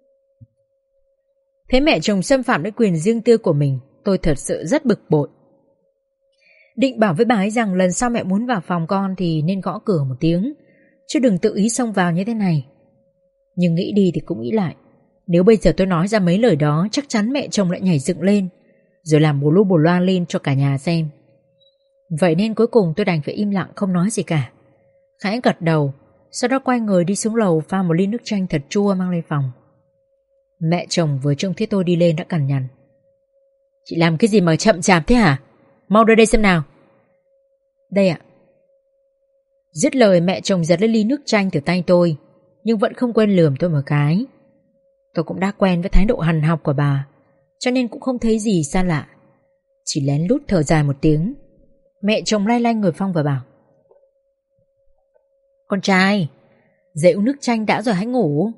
Thấy mẹ chồng xâm phạm đến quyền riêng tư của mình, tôi thật sự rất bực bội. Định bảo với bà ấy rằng lần sau mẹ muốn vào phòng con thì nên gõ cửa một tiếng, chứ đừng tự ý xông vào như thế này. Nhưng nghĩ đi thì cũng nghĩ lại, nếu bây giờ tôi nói ra mấy lời đó chắc chắn mẹ chồng lại nhảy dựng lên, rồi làm bù lu bù loa lên cho cả nhà xem. Vậy nên cuối cùng tôi đành phải im lặng không nói gì cả, khẽ gật đầu. Sau đó quay người đi xuống lầu pha một ly nước chanh thật chua mang lên phòng. Mẹ chồng vừa trông thấy tôi đi lên đã cằn nhằn: Chị làm cái gì mà chậm chạp thế hả? Mau đưa đây xem nào. Đây ạ. Dứt lời mẹ chồng giật lấy ly nước chanh từ tay tôi, nhưng vẫn không quên lườm tôi một cái. Tôi cũng đã quen với thái độ hằn học của bà, cho nên cũng không thấy gì xa lạ, chỉ lén lút thở dài một tiếng. Mẹ chồng lay lay người Phong và bảo: Con trai, dậy uống nước chanh đã rồi hãy ngủ.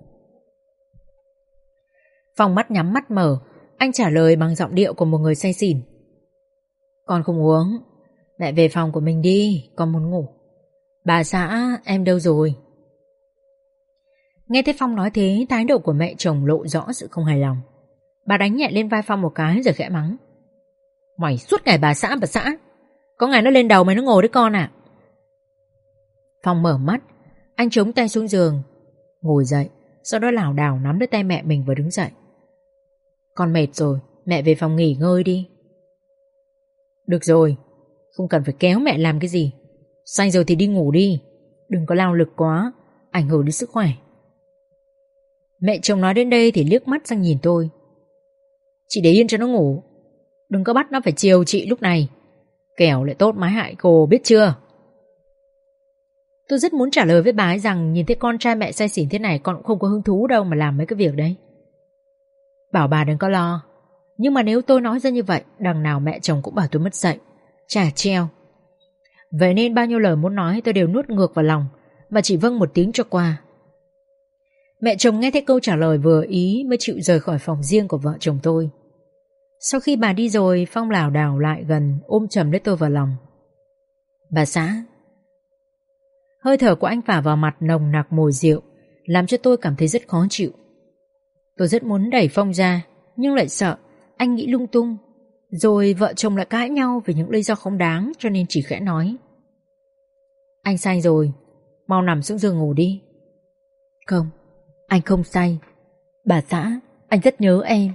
Phong mắt nhắm mắt mở, anh trả lời bằng giọng điệu của một người say xỉn: Con không uống, mẹ về phòng của mình đi, con muốn ngủ. Bà xã, em đâu rồi? Nghe thấy Phong nói thế, thái độ của mẹ chồng lộ rõ sự không hài lòng. Bà đánh nhẹ lên vai Phong một cái rồi khẽ mắng: Mày suốt ngày bà xã, có ngày nó lên đầu mày nó ngồi đấy con à? Phong mở mắt, anh chống tay xuống giường, ngồi dậy, sau đó lảo đảo nắm lấy tay mẹ mình và đứng dậy. Con mệt rồi, mẹ về phòng nghỉ ngơi đi. Được rồi, không cần phải kéo mẹ làm cái gì. Say rồi thì đi ngủ đi, đừng có lao lực quá, ảnh hưởng đến sức khỏe. Mẹ chồng nói đến đây thì liếc mắt sang nhìn tôi: Chị để yên cho nó ngủ, đừng có bắt nó phải chiều chị lúc này, kẻo lại tốt mái hại cô, biết chưa? Tôi rất muốn trả lời với bà ấy rằng nhìn thấy con trai mẹ say xỉn thế này con cũng không có hứng thú đâu mà làm mấy cái việc đấy. Bảo bà đừng có lo, nhưng mà nếu tôi nói ra như vậy, đằng nào mẹ chồng cũng bảo tôi mất dạy, chả treo. Vậy nên bao nhiêu lời muốn nói tôi đều nuốt ngược vào lòng, mà chỉ vâng một tiếng cho qua. Mẹ chồng nghe thấy câu trả lời vừa ý mới chịu rời khỏi phòng riêng của vợ chồng tôi. Sau khi bà đi rồi, Phong lảo đảo lại gần ôm chầm lấy tôi vào lòng. Bà xã. Hơi thở của anh phả vào mặt nồng nặc mùi rượu, làm cho tôi cảm thấy rất khó chịu. Tôi rất muốn đẩy Phong ra, nhưng lại sợ anh nghĩ lung tung, rồi vợ chồng lại cãi nhau về những lý do không đáng, cho nên chỉ khẽ nói: Anh say rồi, mau nằm xuống giường ngủ đi. Không, anh không say. Bà xã, anh rất nhớ em.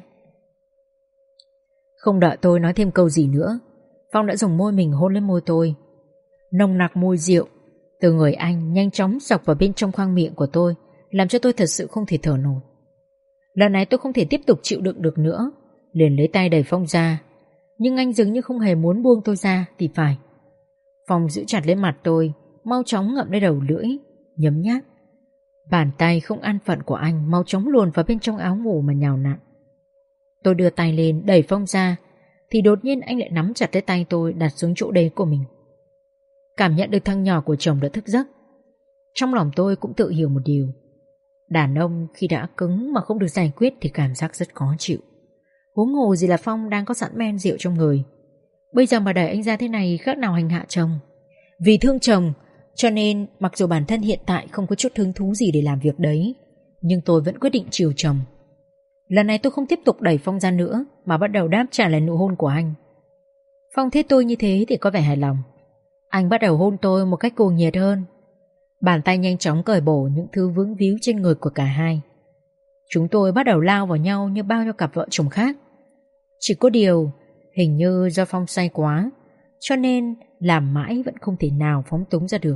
Không đợi tôi nói thêm câu gì nữa, Phong đã dùng môi mình hôn lên môi tôi. Nồng nặc mùi rượu, Từ người anh nhanh chóng dọc vào bên trong khoang miệng của tôi, làm cho tôi thật sự không thể thở nổi. Lần này tôi không thể tiếp tục chịu đựng được nữa, liền lấy tay đẩy Phong ra. Nhưng anh dường như không hề muốn buông tôi ra thì phải. Phong giữ chặt lấy mặt tôi, mau chóng ngậm lấy đầu lưỡi, nhấm nháp. Bàn tay không an phận của anh mau chóng luồn vào bên trong áo ngủ mà nhào nặn. Tôi đưa tay lên đẩy Phong ra, thì đột nhiên anh lại nắm chặt lấy tay tôi đặt xuống chỗ đế của mình. Cảm nhận được thằng nhỏ của chồng đã thức giấc, trong lòng tôi cũng tự hiểu một điều. Đàn ông khi đã cứng mà không được giải quyết thì cảm giác rất khó chịu. Huống hồ gì là Phong đang có sẵn men rượu trong người. Bây giờ mà đẩy anh ra thế này khác nào hành hạ chồng. Vì thương chồng cho nên mặc dù bản thân hiện tại không có chút hứng thú gì để làm việc đấy, nhưng tôi vẫn quyết định chiều chồng. Lần này tôi không tiếp tục đẩy Phong ra nữa, mà bắt đầu đáp trả lại nụ hôn của anh. Phong thấy tôi như thế thì có vẻ hài lòng. Anh bắt đầu hôn tôi một cách cuồng nhiệt hơn. Bàn tay nhanh chóng cởi bỏ những thứ vướng víu trên người của cả hai. Chúng tôi bắt đầu lao vào nhau như bao nhiêu cặp vợ chồng khác. Chỉ có điều, hình như do Phong say quá, cho nên làm mãi vẫn không thể nào phóng túng ra được.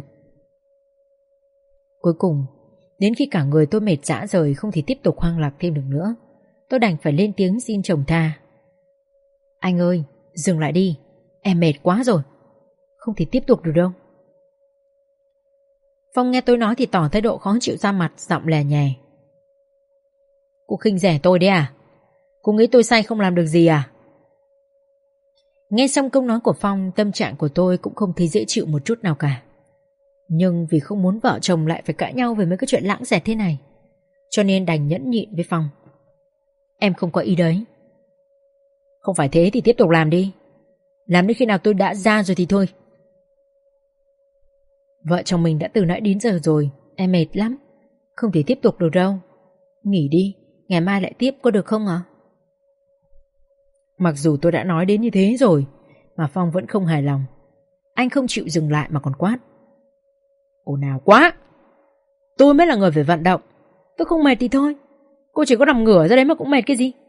Cuối cùng, đến khi cả người tôi mệt rã rời không thể tiếp tục hoang lạc thêm được nữa, tôi đành phải lên tiếng xin chồng tha. Anh ơi, dừng lại đi, em mệt quá rồi, không thể tiếp tục được đâu. Phong nghe tôi nói thì tỏ thái độ khó chịu ra mặt, giọng lè nhè. Cô khinh rẻ tôi đấy à? Cô nghĩ tôi say không làm được gì à? Nghe xong câu nói của Phong, tâm trạng của tôi cũng không thấy dễ chịu một chút nào cả. Nhưng vì không muốn vợ chồng lại phải cãi nhau về mấy cái chuyện lãng xẹt thế này, cho nên đành nhẫn nhịn với Phong. Em không có ý đấy. Không phải thế thì tiếp tục làm đi. Làm đến khi nào tôi đã ra rồi thì thôi. Vợ chồng mình đã từ nãy đến giờ rồi, em mệt lắm, không thể tiếp tục được đâu. Nghỉ đi, ngày mai lại tiếp có được không ạ? Mặc dù tôi đã nói đến như thế rồi mà Phong vẫn không hài lòng. Anh không chịu dừng lại mà còn quát. Ồn ào quá, tôi mới là người phải vận động. Tôi không mệt thì thôi, cô chỉ có nằm ngửa ra đấy mà cũng mệt cái gì.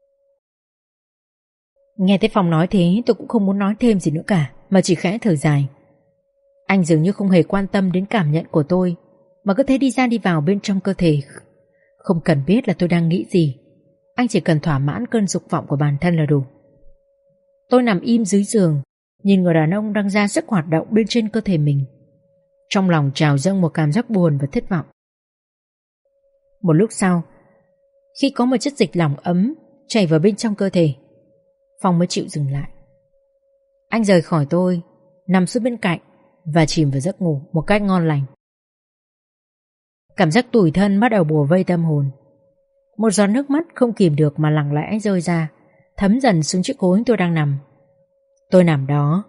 Nghe thấy Phong nói thế, tôi cũng không muốn nói thêm gì nữa cả, mà chỉ khẽ thở dài. Anh dường như không hề quan tâm đến cảm nhận của tôi, mà cứ thế đi ra đi vào bên trong cơ thể. Không cần biết là tôi đang nghĩ gì, anh chỉ cần thỏa mãn cơn dục vọng của bản thân là đủ. Tôi nằm im dưới giường, nhìn người đàn ông đang ra sức hoạt động bên trên cơ thể mình. Trong lòng trào dâng một cảm giác buồn và thất vọng. Một lúc sau, khi có một chất dịch lỏng ấm chảy vào bên trong cơ thể, Phong mới chịu dừng lại. Anh rời khỏi tôi, nằm xuống bên cạnh và chìm vào giấc ngủ một cách ngon lành. Cảm giác tủi thân bắt đầu bủa vây tâm hồn. Một giọt nước mắt không kìm được mà lặng lẽ rơi ra, thấm dần xuống chiếc gối tôi đang nằm. Tôi nằm đó,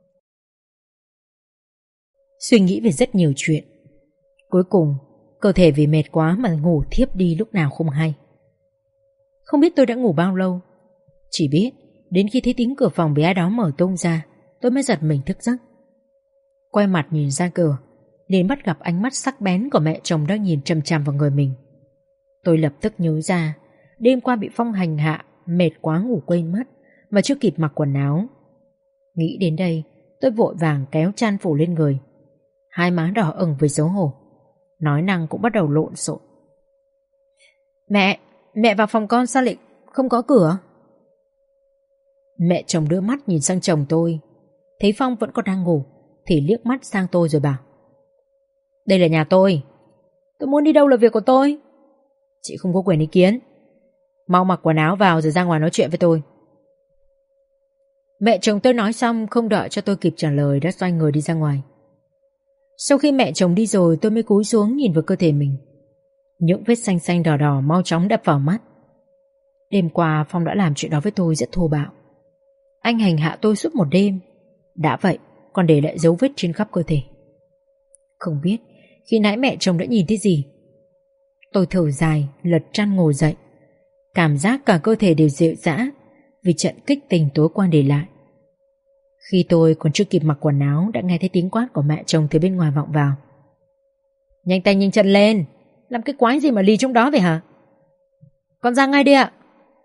suy nghĩ về rất nhiều chuyện. Cuối cùng, cơ thể vì mệt quá mà ngủ thiếp đi lúc nào không hay. Không biết tôi đã ngủ bao lâu, chỉ biết đến khi thấy tiếng cửa phòng bị ai đó mở tung ra, tôi mới giật mình thức giấc. Quay mặt nhìn ra cửa, liền bắt gặp ánh mắt sắc bén của mẹ chồng đang nhìn chằm chằm vào người mình. Tôi lập tức nhớ ra, đêm qua bị Phong hành hạ, mệt quá ngủ quên mất, mà chưa kịp mặc quần áo. Nghĩ đến đây, tôi vội vàng kéo chăn phủ lên người. Hai má đỏ ửng với xấu hổ, nói năng cũng bắt đầu lộn xộn. Mẹ vào phòng con sao lại không có cửa? Mẹ chồng đưa mắt nhìn sang chồng tôi, thấy Phong vẫn còn đang ngủ thì liếc mắt sang tôi rồi bảo. Đây là nhà tôi muốn đi đâu là việc của tôi, chị không có quyền ý kiến. Mau mặc quần áo vào rồi ra ngoài nói chuyện với tôi. Mẹ chồng tôi nói xong, không đợi cho tôi kịp trả lời đã xoay người đi ra ngoài. Sau khi mẹ chồng đi rồi, tôi mới cúi xuống nhìn vào cơ thể mình. Những vết xanh xanh đỏ đỏ mau chóng đập vào mắt. Đêm qua Phong đã làm chuyện đó với tôi rất thô bạo. Anh hành hạ tôi suốt một đêm, đã vậy còn để lại dấu vết trên khắp cơ thể. Không biết khi nãy mẹ chồng đã nhìn thấy gì. Tôi thở dài, lật chăn ngồi dậy, cảm giác cả cơ thể đều rệu rã vì trận kích tình tối qua để lại. Khi tôi còn chưa kịp mặc quần áo đã nghe thấy tiếng quát của mẹ chồng từ bên ngoài vọng vào. Nhanh tay nhanh chân lên, làm cái quái gì mà lì trong đó vậy hả? Con ra ngay đi ạ.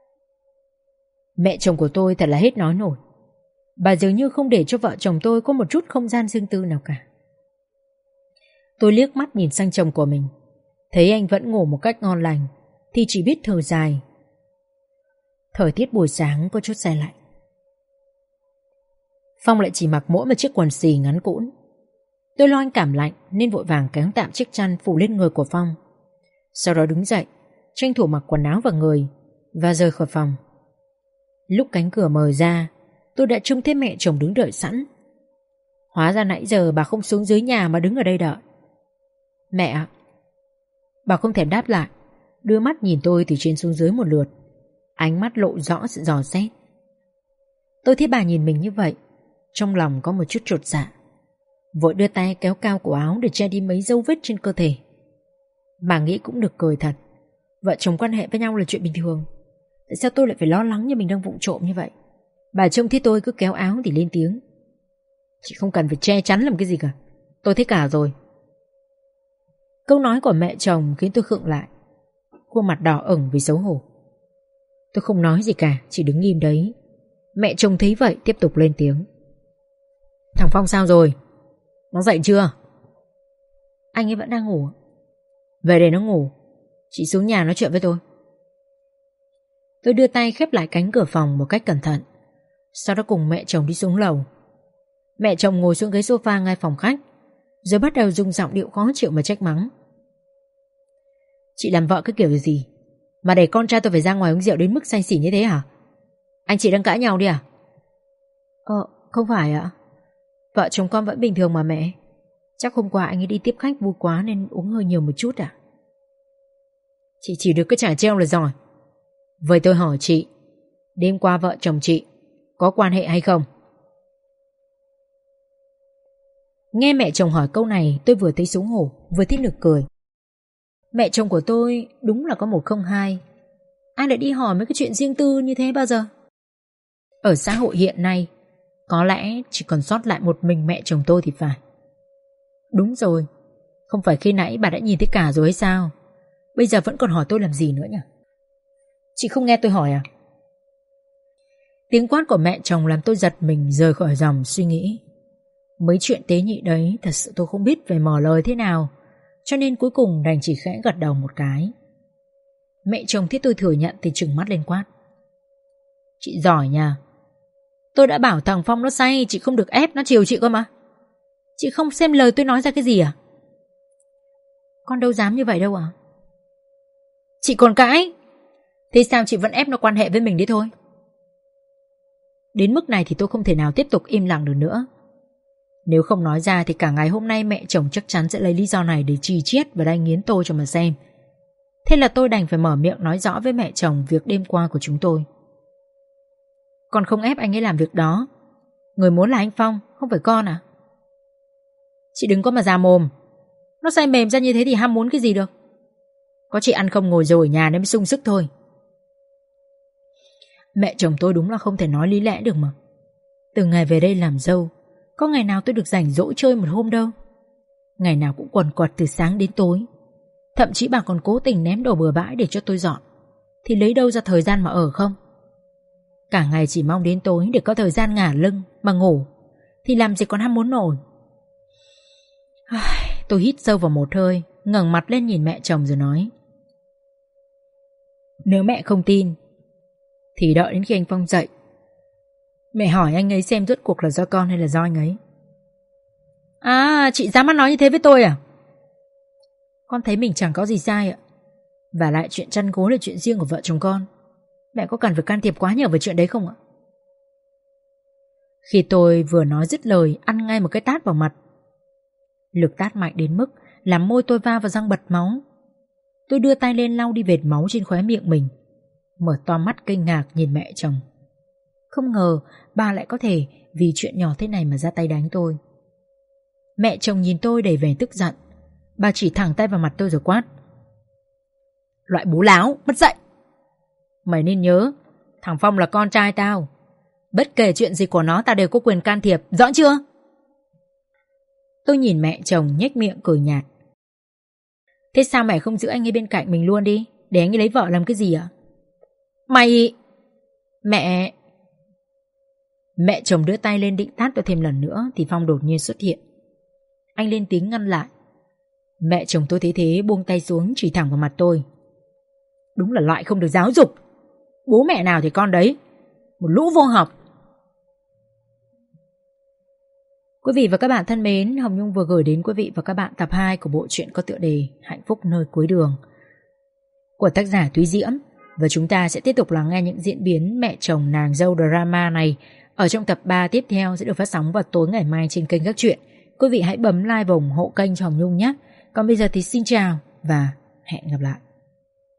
Mẹ chồng của tôi thật là hết nói nổi. Bà dường như không để cho vợ chồng tôi có một chút không gian riêng tư nào cả. Tôi liếc mắt nhìn sang chồng của mình, thấy anh vẫn ngủ một cách ngon lành thì chỉ biết thở dài. Thời tiết buổi sáng có chút se lạnh. Phong lại chỉ mặc mỗi một chiếc quần xì ngắn cũn. Tôi lo anh cảm lạnh nên vội vàng kéo tạm chiếc chăn phủ lên người của Phong. Sau đó đứng dậy, tranh thủ mặc quần áo vào người và rời khỏi phòng. Lúc cánh cửa mở ra, tôi đã trông thấy mẹ chồng đứng đợi sẵn. Hóa ra nãy giờ bà không xuống dưới nhà mà đứng ở đây đợi. Mẹ ạ. Bà không thèm đáp lại, đưa mắt nhìn tôi từ trên xuống dưới một lượt, ánh mắt lộ rõ sự dò xét. Tôi thấy bà nhìn mình như vậy, trong lòng có một chút chột dạ, vội đưa tay kéo cao cổ áo để che đi mấy dấu vết trên cơ thể. Bà nghĩ cũng được cười thật, vợ chồng quan hệ với nhau là chuyện bình thường, tại sao tôi lại phải lo lắng như mình đang vụng trộm như vậy? Bà trông thấy tôi cứ kéo áo thì lên tiếng: Chị không cần phải che chắn làm cái gì cả, tôi thấy cả rồi. Câu nói của mẹ chồng khiến tôi khựng lại, khuôn mặt đỏ ửng vì xấu hổ. Tôi không nói gì cả, chỉ đứng im đấy. Mẹ chồng thấy vậy tiếp tục lên tiếng: Thằng Phong sao rồi? Nó dậy chưa? Anh ấy vẫn đang ngủ. Về để nó ngủ, chị xuống nhà nói chuyện với tôi. Tôi đưa tay khép lại cánh cửa phòng một cách cẩn thận, sau đó cùng mẹ chồng đi xuống lầu. Mẹ chồng ngồi xuống ghế sofa ngay phòng khách, rồi bắt đầu dùng giọng điệu khó chịu mà trách mắng: Chị làm vợ cái kiểu gì mà để con trai tôi phải ra ngoài uống rượu đến mức say xỉn như thế hả? Anh chị đang cãi nhau đi à? Không phải ạ. Vợ chồng con vẫn bình thường mà mẹ. Chắc hôm qua anh ấy đi tiếp khách vui quá nên uống hơi nhiều một chút à? Chị chỉ được cái trả treo là giỏi. Vậy tôi hỏi chị, đêm qua vợ chồng chị có quan hệ hay không? Nghe mẹ chồng hỏi câu này, tôi vừa thấy xấu hổ vừa thấy nực cười. Mẹ chồng của tôi đúng là có một không hai. Ai lại đi hỏi mấy cái chuyện riêng tư như thế bao giờ? Ở xã hội hiện nay, có lẽ chỉ còn sót lại một mình mẹ chồng tôi thì phải. Đúng rồi, không phải khi nãy bà đã nhìn thấy cả rồi hay sao? Bây giờ vẫn còn hỏi tôi làm gì nữa nhỉ? Chị không nghe tôi hỏi à? Tiếng quát của mẹ chồng làm tôi giật mình rời khỏi dòng suy nghĩ. Mấy chuyện tế nhị đấy thật sự tôi không biết phải mở lời thế nào, cho nên cuối cùng đành chỉ khẽ gật đầu một cái. Mẹ chồng thấy tôi thừa nhận thì trừng mắt lên quát: Chị giỏi nha. Tôi đã bảo thằng Phong nó say, chị không được ép nó chiều chị cơ mà. Chị không xem lời tôi nói ra cái gì à? Con đâu dám như vậy đâu à? Chị còn cãi? Thế sao chị vẫn ép nó quan hệ với mình đấy thôi? Đến mức này thì tôi không thể nào tiếp tục im lặng được nữa. Nếu không nói ra thì cả ngày hôm nay mẹ chồng chắc chắn sẽ lấy lý do này để chì chiết và đay nghiến tôi cho mà xem. Thế là tôi đành phải mở miệng nói rõ với mẹ chồng việc đêm qua của chúng tôi. Con không ép anh ấy làm việc đó. Người muốn là anh Phong, không phải con à? Chị đừng có mà ra mồm. Nó say mềm ra như thế thì ham muốn cái gì được. Có chị ăn không ngồi rồi ở nhà nên mới sung sức thôi. Mẹ chồng tôi đúng là không thể nói lý lẽ được mà. Từ ngày về đây làm dâu, có ngày nào tôi được rảnh rỗi chơi một hôm đâu. Ngày nào cũng quần quật từ sáng đến tối. Thậm chí bà còn cố tình ném đồ bừa bãi để cho tôi dọn. Thì lấy đâu ra thời gian mà ở không? Cả ngày chỉ mong đến tối để có thời gian ngả lưng mà ngủ, thì làm gì còn ham muốn nổi. Tôi hít sâu vào một hơi, ngẩng mặt lên nhìn mẹ chồng rồi nói: Nếu mẹ không tin thì đợi đến khi anh Phong dậy, mẹ hỏi anh ấy xem rốt cuộc là do con hay là do anh ấy. À, chị dám ăn nói như thế với tôi à? Con thấy mình chẳng có gì sai ạ. Và lại chuyện chăn gối là chuyện riêng của vợ chồng con. Mẹ có cần phải can thiệp quá nhiều về chuyện đấy không ạ? Khi tôi vừa nói dứt lời, ăn ngay một cái tát vào mặt. Lực tát mạnh đến mức làm môi tôi va vào răng bật máu. Tôi đưa tay lên lau đi vệt máu trên khóe miệng mình, mở to mắt kinh ngạc nhìn mẹ chồng. Không ngờ bà lại có thể vì chuyện nhỏ thế này mà ra tay đánh tôi. Mẹ chồng nhìn tôi đầy vẻ tức giận. Bà chỉ thẳng tay vào mặt tôi rồi quát: Loại bố láo, mất dạy. Mày nên nhớ, thằng Phong là con trai tao. Bất kể chuyện gì của nó tao đều có quyền can thiệp, rõ chưa? Tôi nhìn mẹ chồng nhếch miệng cười nhạt. Thế sao mẹ không giữ anh ấy bên cạnh mình luôn đi, để anh ấy lấy vợ làm cái gì ạ? Mày... Mẹ chồng đưa tay lên định tát tôi thêm lần nữa thì Phong đột nhiên xuất hiện. Anh lên tiếng ngăn lại. Mẹ chồng tôi thấy thế buông tay xuống chỉ thẳng vào mặt tôi. Đúng là loại không được giáo dục. Bố mẹ nào thì con đấy. Một lũ vô học. Quý vị và các bạn thân mến, Hồng Nhung vừa gửi đến quý vị và các bạn tập 2 của bộ truyện có tựa đề Hạnh phúc nơi cuối đường của tác giả Thúy Diễm. Và chúng ta sẽ tiếp tục lắng nghe những diễn biến mẹ chồng nàng dâu drama này ở trong tập 3 tiếp theo sẽ được phát sóng vào tối ngày mai trên kênh Các Chuyện. Quý vị hãy bấm like và ủng hộ kênh cho Hồng Nhung nhé. Còn bây giờ thì xin chào và hẹn gặp lại.